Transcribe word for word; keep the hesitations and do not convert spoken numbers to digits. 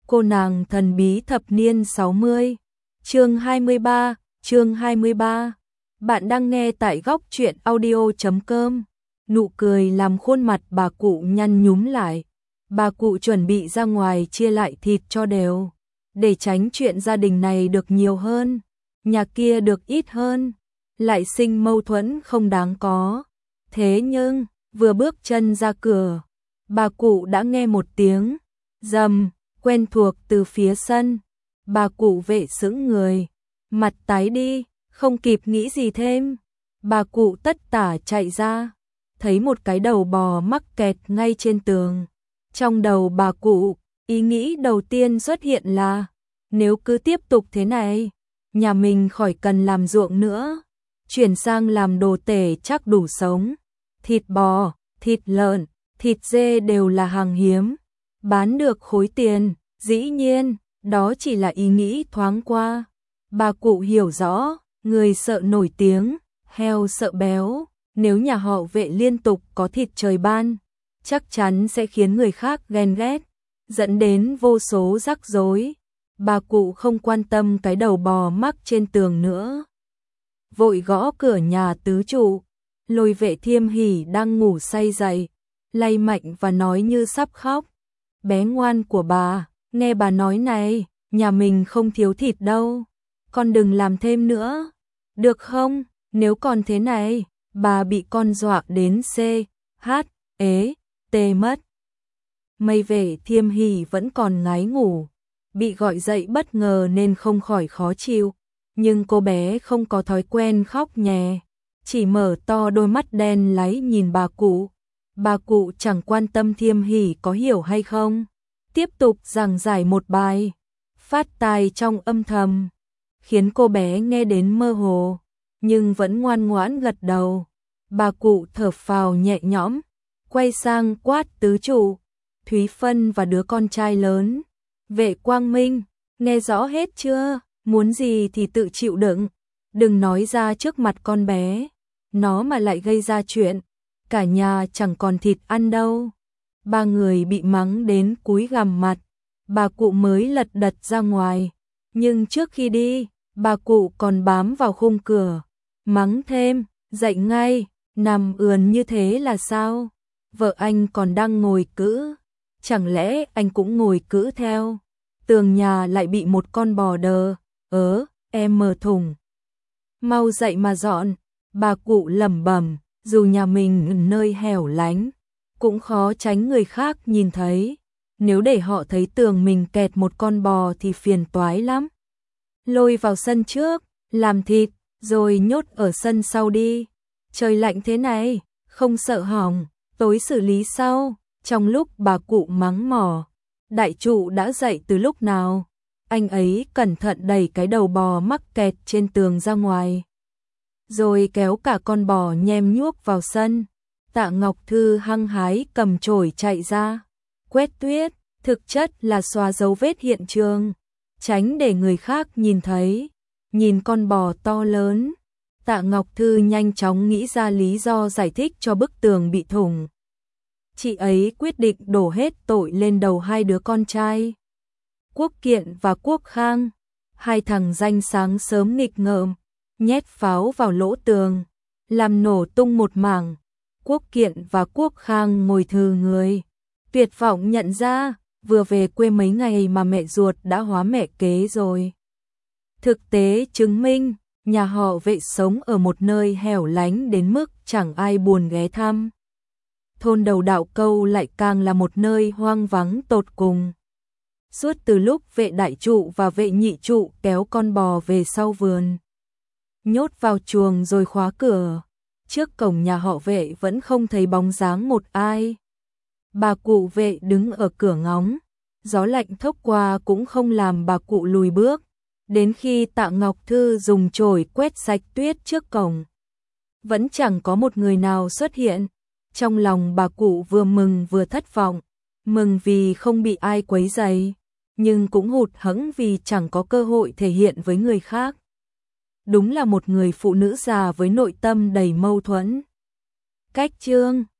Cô nàng thần bí thập niên sáu mươi. Chương hai mươi ba, chương hai mươi ba. Bạn đang nghe tại góc truyện audio chấm com. Nụ cười làm khuôn mặt bà cụ nhăn nhúm lại. Bà cụ chuẩn bị ra ngoài chia lại thịt cho đều, để tránh chuyện gia đình này được nhiều hơn, nhà kia được ít hơn, lại sinh mâu thuẫn không đáng có. Thế nhưng, vừa bước chân ra cửa, bà cụ đã nghe một tiếng rầm quen thuộc từ phía sân. Bà cụ Vệ sững người, mặt tái đi, không kịp nghĩ gì thêm. Bà cụ tất tả chạy ra, thấy một cái đầu bò mắc kẹt ngay trên tường. Trong đầu bà cụ, ý nghĩ đầu tiên xuất hiện là, nếu cứ tiếp tục thế này, nhà mình khỏi cần làm ruộng nữa, chuyển sang làm đồ tể chắc đủ sống. Thịt bò, thịt lợn, thịt dê đều là hàng hiếm, bán được khối tiền. Dĩ nhiên, đó chỉ là ý nghĩ thoáng qua. Bà cụ hiểu rõ, người sợ nổi tiếng, heo sợ béo. Nếu nhà họ Vệ liên tục có thịt trời ban, chắc chắn sẽ khiến người khác ghen ghét, dẫn đến vô số rắc rối. Bà cụ không quan tâm cái đầu bò mắc trên tường nữa, vội gõ cửa nhà tứ trụ. Lôi Vệ Thiêm Hỉ đang ngủ say dậy, lay mạnh và nói như sắp khóc. Bé ngoan của bà, nghe bà nói này, nhà mình không thiếu thịt đâu, con đừng làm thêm nữa, được không? Nếu còn thế này, bà bị con dọa đến C, H, ế, T mất. Mây Vệ Thiêm Hỉ vẫn còn ngái ngủ, bị gọi dậy bất ngờ nên không khỏi khó chịu, nhưng cô bé không có thói quen khóc nhè, chỉ mở to đôi mắt đen láy nhìn bà cụ. Bà cụ chẳng quan tâm Thiêm Hỉ có hiểu hay không, tiếp tục giảng giải một bài, phát tài trong âm thầm, khiến cô bé nghe đến mơ hồ, nhưng vẫn ngoan ngoãn gật đầu. Bà cụ thở phào nhẹ nhõm, quay sang quát tứ trụ, Thúy Phân và đứa con trai lớn, Vệ Quang Minh, nghe rõ hết chưa, muốn gì thì tự chịu đựng, đừng nói ra trước mặt con bé, nó mà lại gây ra chuyện, cả nhà chẳng còn thịt ăn đâu. Ba người bị mắng đến cúi gằm mặt, bà cụ mới lật đật ra ngoài, nhưng trước khi đi, bà cụ còn bám vào khung cửa, mắng thêm, dậy ngay, nằm ườn như thế là sao? Vợ anh còn đang ngồi cữ, chẳng lẽ anh cũng ngồi cữ theo? Tường nhà lại bị một con bò đờ, ớ, em mờ thùng. Mau dậy mà dọn, bà cụ lẩm bẩm, dù nhà mình nơi hẻo lánh, cũng khó tránh người khác nhìn thấy, nếu để họ thấy tường mình kẹt một con bò thì phiền toái lắm. Lôi vào sân trước, làm thịt, rồi nhốt ở sân sau đi. Trời lạnh thế này, không sợ hỏng, tối xử lý sau. Trong lúc bà cụ mắng mỏ, đại trụ đã dậy từ lúc nào. Anh ấy cẩn thận đẩy cái đầu bò mắc kẹt trên tường ra ngoài, rồi kéo cả con bò nhem nhuốc vào sân. Tạ Ngọc Thư hăng hái cầm chổi chạy ra, quét tuyết, thực chất là xóa dấu vết hiện trường, tránh để người khác nhìn thấy. Nhìn con bò to lớn, Tạ Ngọc Thư nhanh chóng nghĩ ra lý do giải thích cho bức tường bị thủng. Chị ấy quyết định đổ hết tội lên đầu hai đứa con trai, Quốc Kiện và Quốc Khang, hai thằng danh sáng sớm nghịch ngợm, nhét pháo vào lỗ tường, làm nổ tung một mảng. Quốc Kiện và Quốc Khang ngồi thừ người, tuyệt vọng nhận ra, vừa về quê mấy ngày mà mẹ ruột đã hóa mẹ kế rồi. Thực tế chứng minh, nhà họ Vệ sống ở một nơi hẻo lánh đến mức chẳng ai buồn ghé thăm. Thôn Đầu Đạo Câu lại càng là một nơi hoang vắng tột cùng. Suốt từ lúc Vệ Đại Trụ và Vệ Nhị Trụ kéo con bò về sau vườn, nhốt vào chuồng rồi khóa cửa, trước cổng nhà họ Vệ vẫn không thấy bóng dáng một ai. Bà cụ Vệ đứng ở cửa ngóng, gió lạnh thốc qua cũng không làm bà cụ lùi bước, đến khi Tạ Ngọc Thư dùng chổi quét sạch tuyết trước cổng, vẫn chẳng có một người nào xuất hiện. Trong lòng bà cụ vừa mừng vừa thất vọng, mừng vì không bị ai quấy rầy, nhưng cũng hụt hẫng vì chẳng có cơ hội thể hiện với người khác. Đúng là một người phụ nữ già với nội tâm đầy mâu thuẫn. Cách chương